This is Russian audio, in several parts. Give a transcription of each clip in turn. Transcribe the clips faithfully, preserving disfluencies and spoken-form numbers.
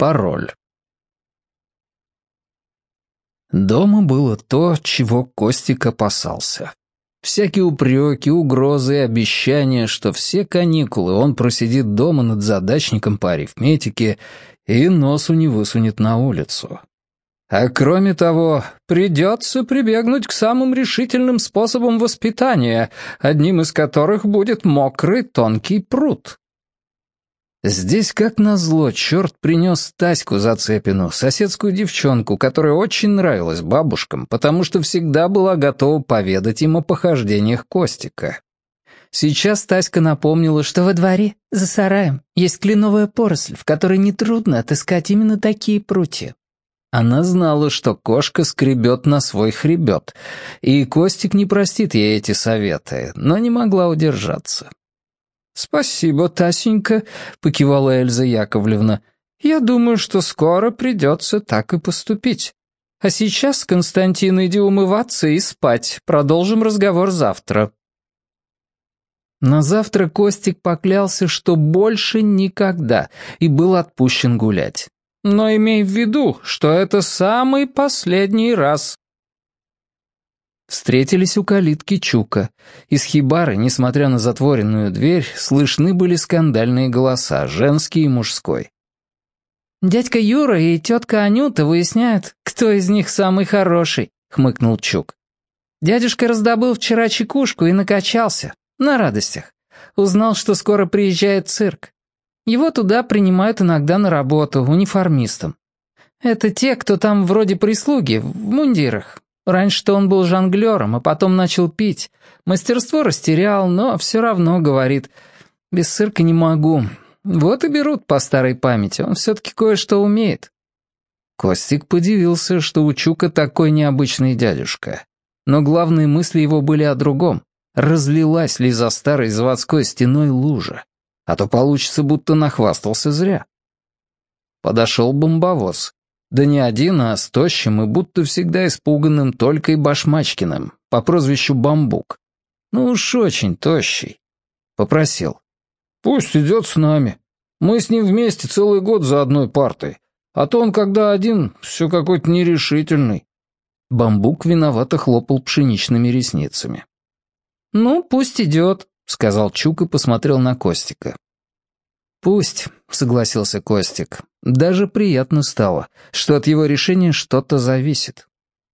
Пароль. Дома было то, чего Костик опасался. Всякие упреки, угрозы и обещания, что все каникулы он просидит дома над задачником по арифметике и носу не высунет на улицу. А кроме того, придется прибегнуть к самым решительным способам воспитания, одним из которых будет мокрый тонкий пруд. Здесь, как назло, черт принес Таську Зацепину, соседскую девчонку, которая очень нравилась бабушкам, потому что всегда была готова поведать им о похождениях Костика. Сейчас Таська напомнила, что во дворе, за сараем, есть кленовая поросль, в которой нетрудно отыскать именно такие прутья. Она знала, что кошка скребет на свой хребет, и Костик не простит ей эти советы, но не могла удержаться. «Спасибо, Тасенька», — покивала Эльза Яковлевна. «Я думаю, что скоро придется так и поступить. А сейчас, Константин, иди умываться и спать. Продолжим разговор завтра». На завтра Костик поклялся, что больше никогда, и был отпущен гулять. «Но имей в виду, что это самый последний раз». Встретились у калитки Чука. Из хибары, несмотря на затворенную дверь, слышны были скандальные голоса, женский и мужской. «Дядька Юра и тетка Анюта выясняют, кто из них самый хороший», — хмыкнул Чук. «Дядюшка раздобыл вчера чекушку и накачался, на радостях. Узнал, что скоро приезжает цирк. Его туда принимают иногда на работу, униформистом. Это те, кто там вроде прислуги, в мундирах. Раньше-то он был жонглером, а потом начал пить. Мастерство растерял, но все равно говорит: без цирка не могу. Вот и берут по старой памяти, он все-таки кое-что умеет». Костик подивился, что у Чука такой необычный дядюшка. Но главные мысли его были о другом. Разлилась ли за старой заводской стеной лужа? А то получится, будто нахвастался зря. Подошел бомбовоз. Да не один, а с тощим и будто всегда испуганным Толькой Башмачкиным, по прозвищу Бамбук. Ну уж очень тощий. Попросил: «Пусть идет с нами. Мы с ним вместе целый год за одной партой. А то он, когда один, все какой-то нерешительный». Бамбук виновато хлопал пшеничными ресницами. «Ну, пусть идет», — сказал Чук и посмотрел на Костика. «Пусть», — согласился Костик. Даже приятно стало, что от его решения что-то зависит.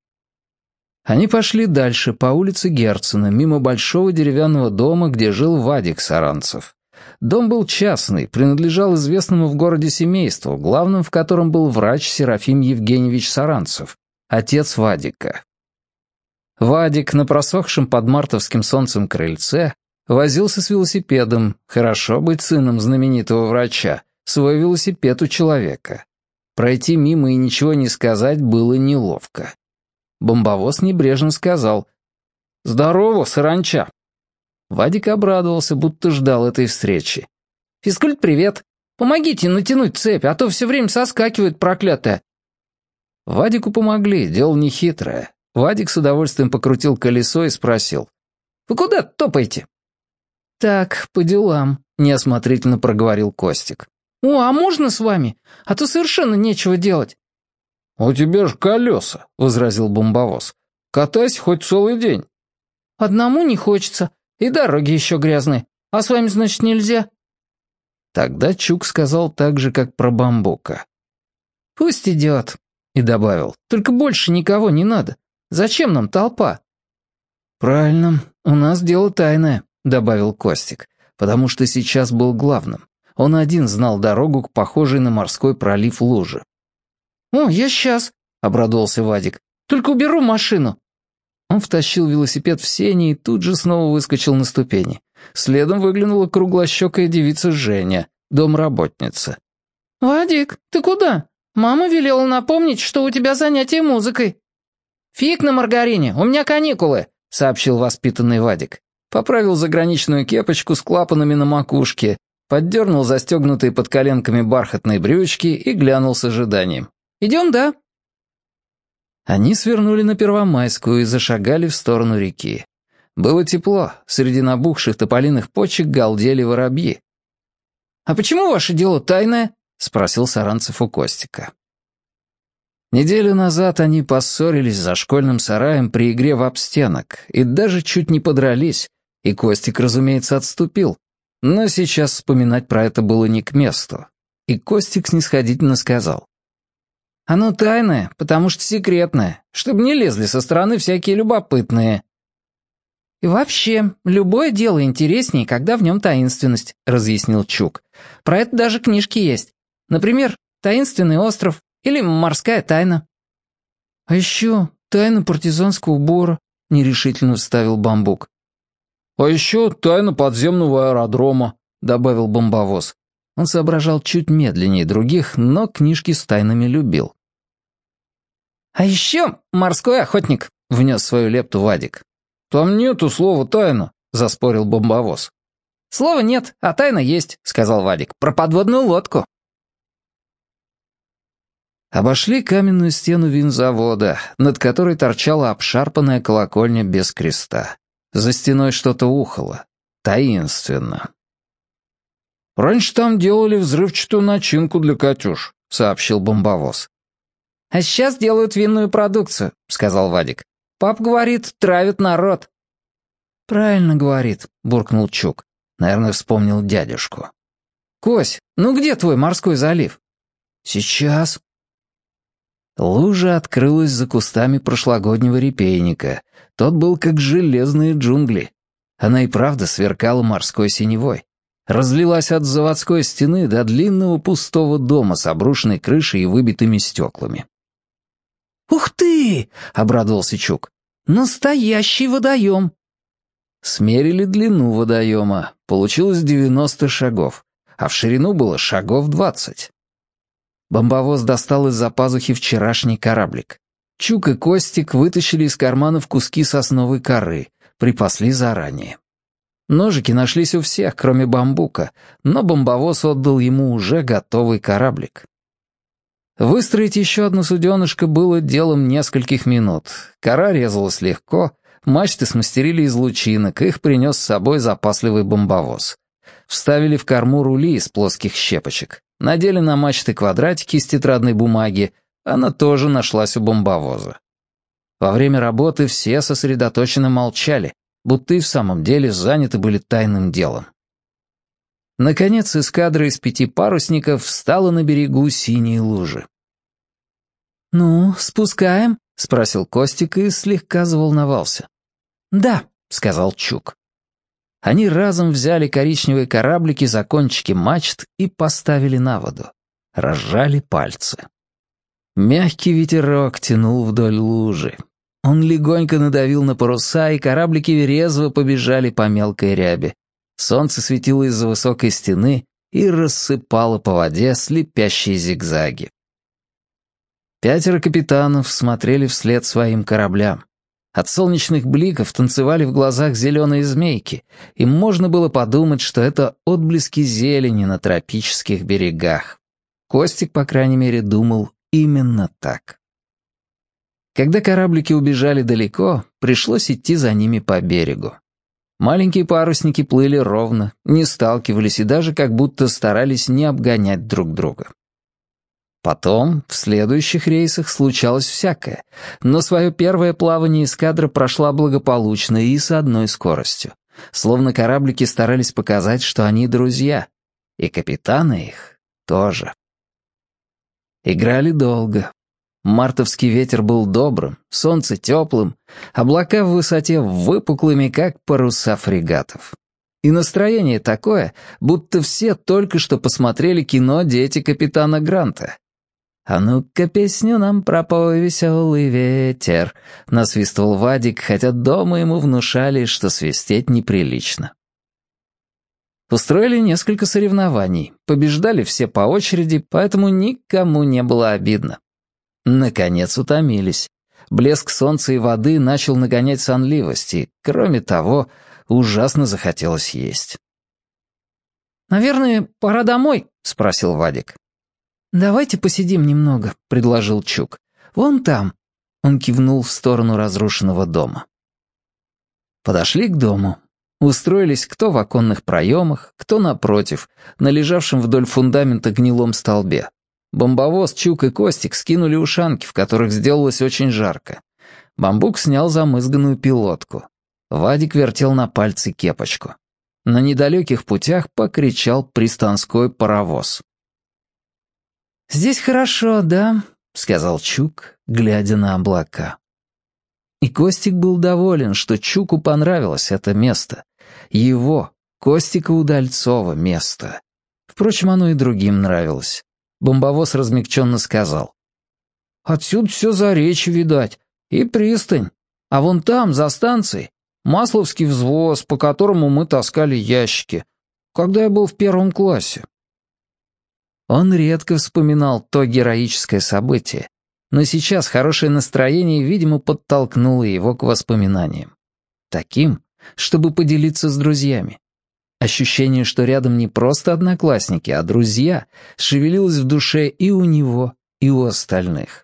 Они пошли дальше, по улице Герцена, мимо большого деревянного дома, где жил Вадик Саранцев. Дом был частный, принадлежал известному в городе семейству, главным в котором был врач Серафим Евгеньевич Саранцев, отец Вадика. Вадик на просохшем под мартовским солнцем крыльце возился с велосипедом, хорошо быть сыном знаменитого врача, свой велосипед у человека. Пройти мимо и ничего не сказать было неловко. Бомбовоз небрежно сказал: «Здорово, саранча». Вадик обрадовался, будто ждал этой встречи. «Физкульт, привет. Помогите натянуть цепь, а то все время соскакивает, проклятая». Вадику помогли, дело нехитрое. Вадик с удовольствием покрутил колесо и спросил: «Вы куда топаете?» «Так, по делам», — неосмотрительно проговорил Костик. «О, а можно с вами? А то совершенно нечего делать». «У тебя же колеса», — возразил бомбовоз. «Катайся хоть целый день». «Одному не хочется, и дороги еще грязные. А с вами, значит, нельзя?» Тогда Чук сказал так же, как про Бамбука: «Пусть идет», — и добавил: «только больше никого не надо. Зачем нам толпа?» «Правильно, у нас дело тайное», — добавил Костик, потому что сейчас был главным. Он один знал дорогу к похожей на морской пролив луже. «О, я сейчас», — обрадовался Вадик. «Только уберу машину». Он втащил велосипед в сени и тут же снова выскочил на ступени. Следом выглянула круглощекая девица Женя, домработница. «Вадик, ты куда? Мама велела напомнить, что у тебя занятие музыкой». «Фиг на маргарине, у меня каникулы», — сообщил воспитанный Вадик. Поправил заграничную кепочку с клапанами на макушке, поддернул застегнутые под коленками бархатные брючки и глянул с ожиданием. «Идем, да?» Они свернули на Первомайскую и зашагали в сторону реки. Было тепло, среди набухших тополиных почек галдели воробьи. «А почему ваше дело тайное?» — спросил Саранцев у Костика. Неделю назад они поссорились за школьным сараем при игре в обстенок и даже чуть не подрались, и Костик, разумеется, отступил. Но сейчас вспоминать про это было не к месту. И Костик снисходительно сказал: «Оно тайное, потому что секретное, чтобы не лезли со стороны всякие любопытные». «И вообще, любое дело интереснее, когда в нем таинственность», — разъяснил Чук. «Про это даже книжки есть. Например, «Таинственный остров» или «Морская тайна». «А еще «Тайна партизанского убора», — нерешительно вставил Бамбук. «А еще «Тайна подземного аэродрома», — добавил Бомбовоз. Он соображал чуть медленнее других, но книжки с тайнами любил. «А еще «Морской охотник», — внес свою лепту Вадик. «Там нету слова «тайна», — заспорил Бомбовоз. «Слова нет, а тайна есть», — сказал Вадик. «Про подводную лодку». Обошли каменную стену винзавода, над которой торчала обшарпанная колокольня без креста. За стеной что-то ухало. Таинственно. «Раньше там делали взрывчатую начинку для «Катюш», — сообщил Бомбовоз. «А сейчас делают винную продукцию», — сказал Вадик. «Пап говорит, травят народ». «Правильно говорит», — буркнул Чук. Наверное, вспомнил дядюшку. «Кось, ну где твой морской залив?» «Сейчас». Лужа открылась за кустами прошлогоднего репейника. Тот был как железные джунгли. Она и правда сверкала морской синевой. Разлилась от заводской стены до длинного пустого дома с обрушенной крышей и выбитыми стеклами. «Ух ты!» — обрадовался Чук. «Настоящий водоем!» Смерили длину водоема. Получилось девяносто шагов, а в ширину было шагов двадцать. Бомбовоз достал из-за пазухи вчерашний кораблик. Чук и Костик вытащили из карманов куски сосновой коры, припасли заранее. Ножики нашлись у всех, кроме Бамбука, но Бомбовоз отдал ему уже готовый кораблик. Выстроить еще одно суденышко было делом нескольких минут. Кора резалась легко, мачты смастерили из лучинок, их принес с собой запасливый Бомбовоз. Вставили в корму рули из плоских щепочек, надели на мачты квадратики из тетрадной бумаги, она тоже нашлась у Бомбовоза. Во время работы все сосредоточенно молчали, будто и в самом деле заняты были тайным делом. Наконец эскадра из пяти парусников встала на берегу синей лужи. «Ну, спускаем?» — спросил Костик и слегка заволновался. «Да», — сказал Чук. Они разом взяли коричневые кораблики за кончики мачт и поставили на воду. Разжали пальцы. Мягкий ветерок тянул вдоль лужи. Он легонько надавил на паруса, и кораблики резво побежали по мелкой ряби. Солнце светило из-за высокой стены и рассыпало по воде слепящие зигзаги. Пятеро капитанов смотрели вслед своим кораблям. От солнечных бликов танцевали в глазах зеленые змейки, и можно было подумать, что это отблески зелени на тропических берегах. Костик, по крайней мере, думал именно так. Когда кораблики убежали далеко, пришлось идти за ними по берегу. Маленькие парусники плыли ровно, не сталкивались и даже как будто старались не обгонять друг друга. Потом, в следующих рейсах случалось всякое, но свое первое плавание эскадра прошла благополучно и с одной скоростью, словно кораблики старались показать, что они друзья, и капитаны их тоже. Играли долго. Мартовский ветер был добрым, солнце теплым, облака в высоте выпуклыми, как паруса фрегатов. И настроение такое, будто все только что посмотрели кино «Дети капитана Гранта». «А ну-ка песню нам пропой, веселый ветер», — насвистывал Вадик, хотя дома ему внушали, что свистеть неприлично. Устроили несколько соревнований, побеждали все по очереди, поэтому никому не было обидно. Наконец утомились. Блеск солнца и воды начал нагонять сонливость, и, кроме того, ужасно захотелось есть. «Наверное, пора домой?» — спросил Вадик. «Давайте посидим немного», — предложил Чук. «Вон там». Он кивнул в сторону разрушенного дома. Подошли к дому. Устроились кто в оконных проемах, кто напротив, на лежавшем вдоль фундамента гнилом столбе. Бомбовоз, Чук и Костик скинули ушанки, в которых сделалось очень жарко. Бамбук снял замызганную пилотку. Вадик вертел на пальце кепочку. На недалеких путях покричал пристанской паровоз. «Здесь хорошо, да?» — сказал Чук, глядя на облака. И Костик был доволен, что Чуку понравилось это место. Его, Костика Удальцова, место. Впрочем, оно и другим нравилось. Бомбовоз размягченно сказал. «Отсюда все заречье видать. И пристань. А вон там, за станцией, Масловский взвоз, по которому мы таскали ящики, когда я был в первом классе». Он редко вспоминал то героическое событие, но сейчас хорошее настроение, видимо, подтолкнуло его к воспоминаниям. Таким, чтобы поделиться с друзьями. Ощущение, что рядом не просто одноклассники, а друзья, шевелилось в душе и у него, и у остальных.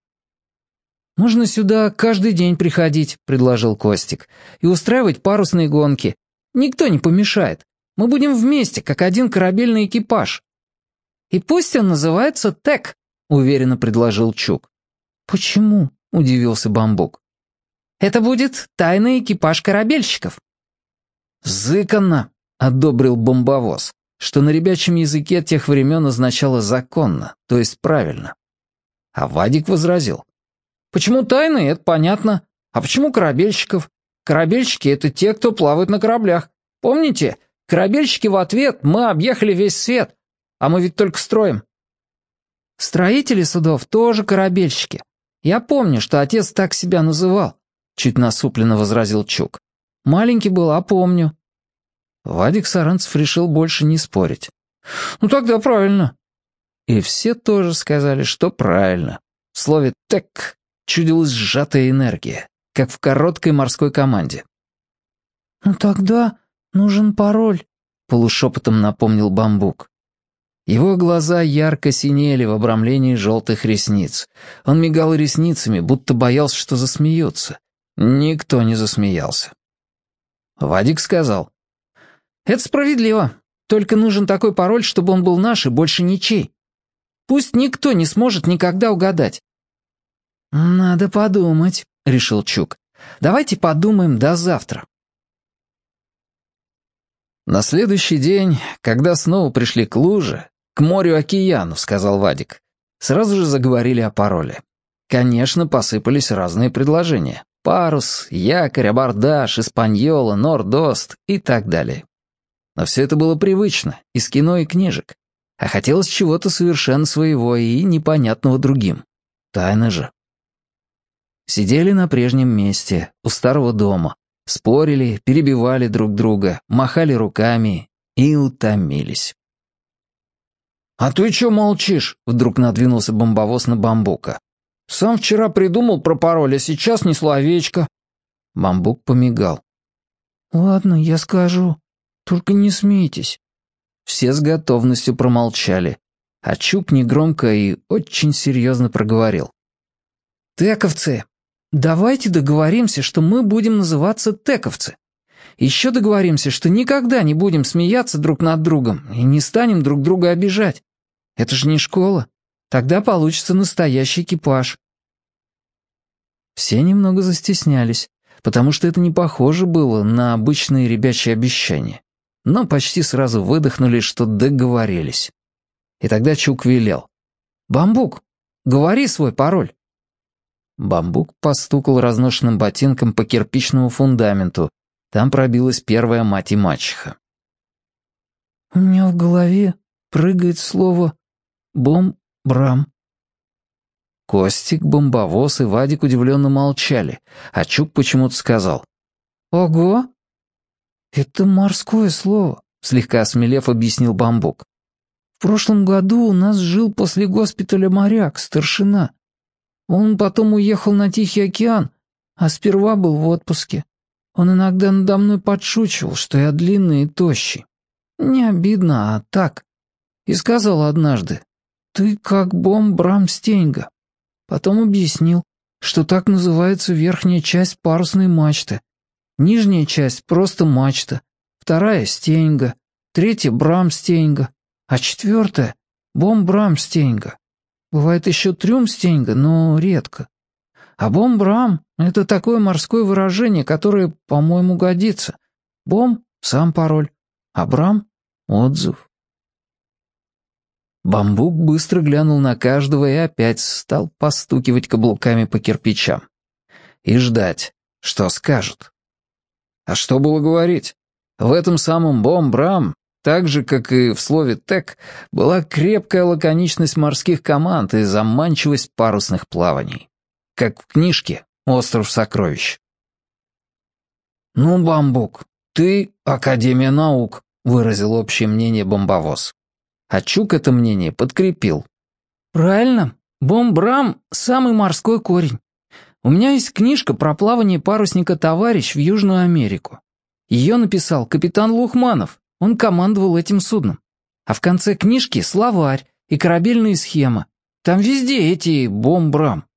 «Можно сюда каждый день приходить», — предложил Костик, «и устраивать парусные гонки. Никто не помешает. Мы будем вместе, как один корабельный экипаж». «И пусть он называется ТЭК», — уверенно предложил Чук. «Почему?» — удивился Бамбук. «Это будет тайный экипаж корабельщиков». «Зыканно», — одобрил Бомбовоз, что на ребячьем языке тех времен означало «законно», то есть «правильно». А Вадик возразил. «Почему тайный, это понятно. А почему корабельщиков? Корабельщики — это те, кто плавает на кораблях. Помните, корабельщики в ответ, мы объехали весь свет, а мы ведь только строим». «Строители судов тоже корабельщики. Я помню, что отец так себя называл», — чуть насупленно возразил Чук. «Маленький был, а помню». Вадик Саранцев решил больше не спорить. «Ну тогда правильно». И все тоже сказали, что правильно. В слове «тэк» чудилась сжатая энергия, как в короткой морской команде. «Ну тогда нужен пароль», — полушепотом напомнил Бамбук. Его глаза ярко синели в обрамлении желтых ресниц. Он мигал ресницами, будто боялся, что засмеются. Никто не засмеялся. Вадик сказал. «Это справедливо. Только нужен такой пароль, чтобы он был наш и больше ничей. Пусть никто не сможет никогда угадать». «Надо подумать», — решил Чук. «Давайте подумаем до завтра». На следующий день, когда снова пришли к луже, к морю-океану, сказал Вадик, сразу же заговорили о пароле. Конечно, посыпались разные предложения. Парус, якорь, абордаж, испаньола, норд-ост и так далее. Но все это было привычно, из кино и книжек. А хотелось чего-то совершенно своего и непонятного другим. Тайна же. Сидели на прежнем месте, у старого дома, спорили, перебивали друг друга, махали руками и утомились. «А ты чё молчишь?» — вдруг надвинулся Бомбовоз на Бамбука. «Сам вчера придумал про пароль, а сейчас ни словечко». Бамбук помигал. «Ладно, я скажу, только не смейтесь». Все с готовностью промолчали, а Чук негромко и очень серьезно проговорил. «Тековцы, давайте договоримся, что мы будем называться тековцы. Еще договоримся, что никогда не будем смеяться друг над другом и не станем друг друга обижать. Это же не школа. Тогда получится настоящий экипаж». Все немного застеснялись, потому что это не похоже было на обычные ребячьи обещания. Но почти сразу выдохнули, что договорились. И тогда Чук велел. «Бамбук, говори свой пароль». Бамбук постукал разношенным ботинком по кирпичному фундаменту. Там пробилась первая мать и мачеха. «У меня в голове прыгает слово «бом-брам». Костик, Бомбовоз и Вадик удивленно молчали, а Чук почему-то сказал. «Ого! Это морское слово», — слегка осмелев объяснил Бамбук. «В прошлом году у нас жил после госпиталя моряк, старшина. Он потом уехал на Тихий океан, а сперва был в отпуске. Он иногда надо мной подшучивал, что я длинный и тощий. Не обидно, а так. И сказал однажды, «Ты как Бом-Брам Стеньга». Потом объяснил, что так называется верхняя часть парусной мачты. Нижняя часть просто мачта, вторая — стеньга, третья — брамстеньга, а четвертая — бомбрамстеньга. Бывает еще трюмстеньга, но редко. А бомбрам — это такое морское выражение, которое, по-моему, годится. Бом — сам пароль, а брам — отзыв. Бамбук быстро глянул на каждого и опять стал постукивать каблуками по кирпичам. И ждать, что скажут. А что было говорить? В этом самом бом-брам, так же, как и в слове «тек», была крепкая лаконичность морских команд и заманчивость парусных плаваний. Как в книжке «Остров сокровищ». «Ну, Бамбук, ты — Академия наук», — выразил общее мнение бомбовоз. А Чук это мнение подкрепил. «Правильно, бом-брам — самый морской корень. У меня есть книжка про плавание парусника «Товарищ» в Южную Америку. Ее написал капитан Лухманов, он командовал этим судном. А в конце книжки словарь и корабельные схемы. Там везде эти бом-брам».